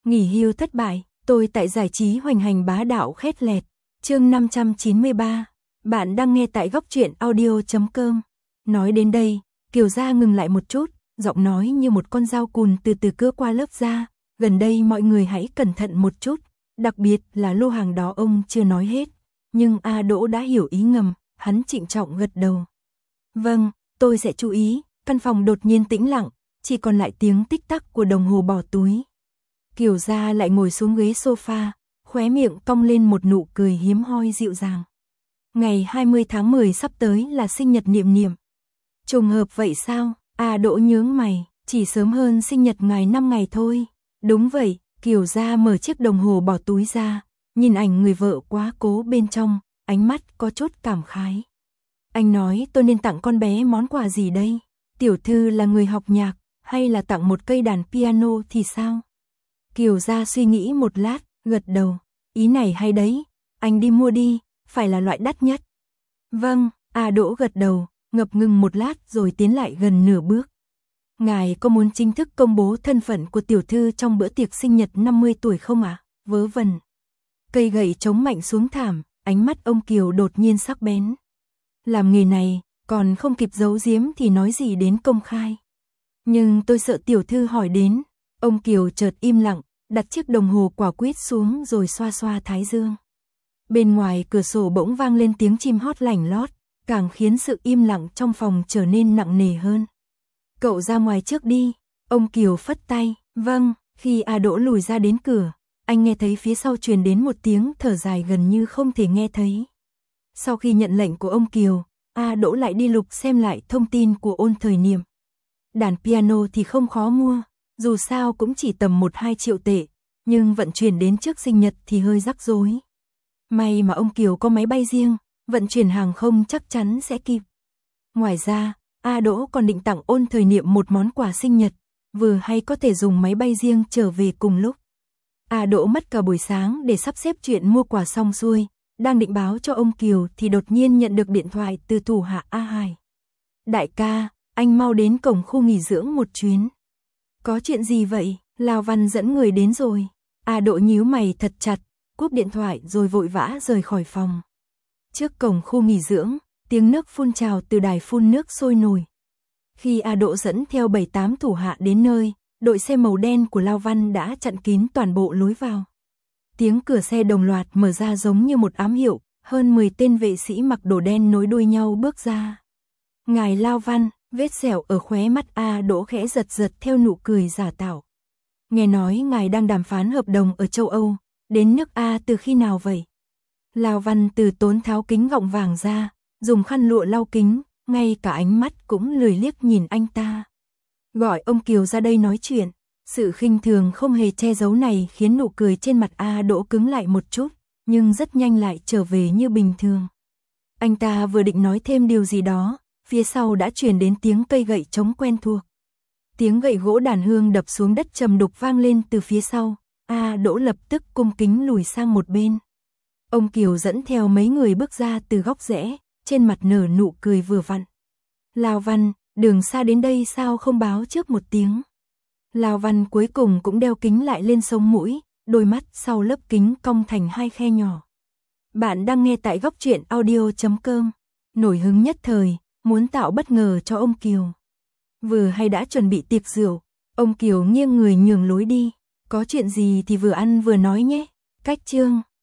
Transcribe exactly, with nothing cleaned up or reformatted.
Nghỉ hưu thất bại, tôi tại giải trí hoành hành bá đạo khét lẹt. Chương năm trăm chín mươi ba. Bạn đang nghe tại góc truyện audio chấm com. Nói đến đây, Kiều Gia ngừng lại một chút, giọng nói như một con dao cùn từ từ cưa qua lớp da. Gần đây mọi người hãy cẩn thận một chút, đặc biệt là lô hàng đó ông chưa nói hết. Nhưng A Đỗ đã hiểu ý ngầm, hắn trịnh trọng gật đầu. Vâng, tôi sẽ chú ý. Căn phòng đột nhiên tĩnh lặng, chỉ còn lại tiếng tích tắc của đồng hồ bỏ túi. Kiều Gia lại ngồi xuống ghế sofa, khóe miệng cong lên một nụ cười hiếm hoi dịu dàng. Ngày hai mươi tháng mười sắp tới là sinh nhật Niệm Niệm. Trùng hợp vậy sao? A Đỗ nhướng mày, chỉ sớm hơn sinh nhật ngài năm ngày thôi. Đúng vậy, Kiều Gia mở chiếc đồng hồ bỏ túi ra, nhìn ảnh người vợ quá cố bên trong, ánh mắt có chút cảm khái. Anh nói tôi nên tặng con bé món quà gì đây? Tiểu thư là người học nhạc, hay là tặng một cây đàn piano thì sao? Kiều Gia suy nghĩ một lát, gật đầu. Ý này hay đấy, anh đi mua đi, phải là loại đắt nhất. Vâng, A Đỗ gật đầu, ngập ngừng một lát rồi tiến lại gần nửa bước. Ngài có muốn chính thức công bố thân phận của tiểu thư trong bữa tiệc sinh nhật năm mươi tuổi không ạ? À? Vớ vẩn. Cây gậy chống mạnh xuống thảm, ánh mắt ông Kiều đột nhiên sắc bén. Làm nghề này, còn không kịp giấu giếm thì nói gì đến công khai. Nhưng tôi sợ tiểu thư hỏi đến. Ông Kiều chợt im lặng, đặt chiếc đồng hồ quả quýt xuống rồi xoa xoa thái dương. Bên ngoài cửa sổ bỗng vang lên tiếng chim hót lảnh lót, càng khiến sự im lặng trong phòng trở nên nặng nề hơn. Cậu ra ngoài trước đi, ông Kiều phất tay. Vâng. Khi A Đỗ lùi ra đến cửa, anh nghe thấy phía sau truyền đến một tiếng thở dài gần như không thể nghe thấy. Sau khi nhận lệnh của ông Kiều, A Đỗ lại đi lục xem lại thông tin của Ôn Thời Niệm. Đàn piano thì không khó mua, dù sao cũng chỉ tầm một hai triệu tệ, nhưng vận chuyển đến trước sinh nhật thì hơi rắc rối. May mà ông Kiều có máy bay riêng, vận chuyển hàng không chắc chắn sẽ kịp. Ngoài ra, A Đỗ còn định tặng Ôn Thời Niệm một món quà sinh nhật, vừa hay có thể dùng máy bay riêng trở về cùng lúc. A Đỗ mất cả buổi sáng để sắp xếp chuyện mua quà xong xuôi, đang định báo cho ông Kiều thì đột nhiên nhận được điện thoại từ thủ hạ A Hải. Đại ca, anh mau đến cổng khu nghỉ dưỡng một chuyến. Có chuyện gì vậy? Lao Văn dẫn người đến rồi. A Đỗ nhíu mày thật chặt, cúp điện thoại rồi vội vã rời khỏi phòng. Trước cổng khu nghỉ dưỡng, tiếng nước phun trào từ đài phun nước sôi nổi. Khi A Đỗ dẫn theo bảy tám thủ hạ đến nơi, đội xe màu đen của Lao Văn đã chặn kín toàn bộ lối vào. Tiếng cửa xe đồng loạt mở ra giống như một ám hiệu, hơn mười tên vệ sĩ mặc đồ đen nối đuôi nhau bước ra. Ngài Lao Văn, vết sẹo ở khóe mắt A Đỗ khẽ giật giật theo nụ cười giả tạo. Nghe nói ngài đang đàm phán hợp đồng ở châu Âu, đến nước A từ khi nào vậy? Lao Văn từ tốn tháo kính gọng vàng ra, dùng khăn lụa lau kính, ngay cả ánh mắt cũng lười liếc nhìn anh ta. Gọi ông Kiều ra đây nói chuyện. Sự khinh thường không hề che giấu này khiến nụ cười trên mặt A Đỗ cứng lại một chút, nhưng rất nhanh lại trở về như bình thường. Anh ta vừa định nói thêm điều gì đó, phía sau đã truyền đến tiếng cây gậy trống quen thuộc. Tiếng gậy gỗ đàn hương đập xuống đất trầm đục vang lên từ phía sau, A Đỗ lập tức cung kính lùi sang một bên. Ông Kiều dẫn theo mấy người bước ra từ góc rẽ, trên mặt nở nụ cười vừa vặn. Lao Văn, đường xa đến đây sao không báo trước một tiếng? Lao Văn cuối cùng cũng đeo kính lại lên sống mũi, đôi mắt sau lớp kính cong thành hai khe nhỏ. Bạn đang nghe tại góc truyện audio chấm com. Nổi hứng nhất thời, muốn tạo bất ngờ cho ông Kiều. Vừa hay đã chuẩn bị tiệc rượu, ông Kiều nghiêng người nhường lối đi. Có chuyện gì thì vừa ăn vừa nói nhé. Cách chương.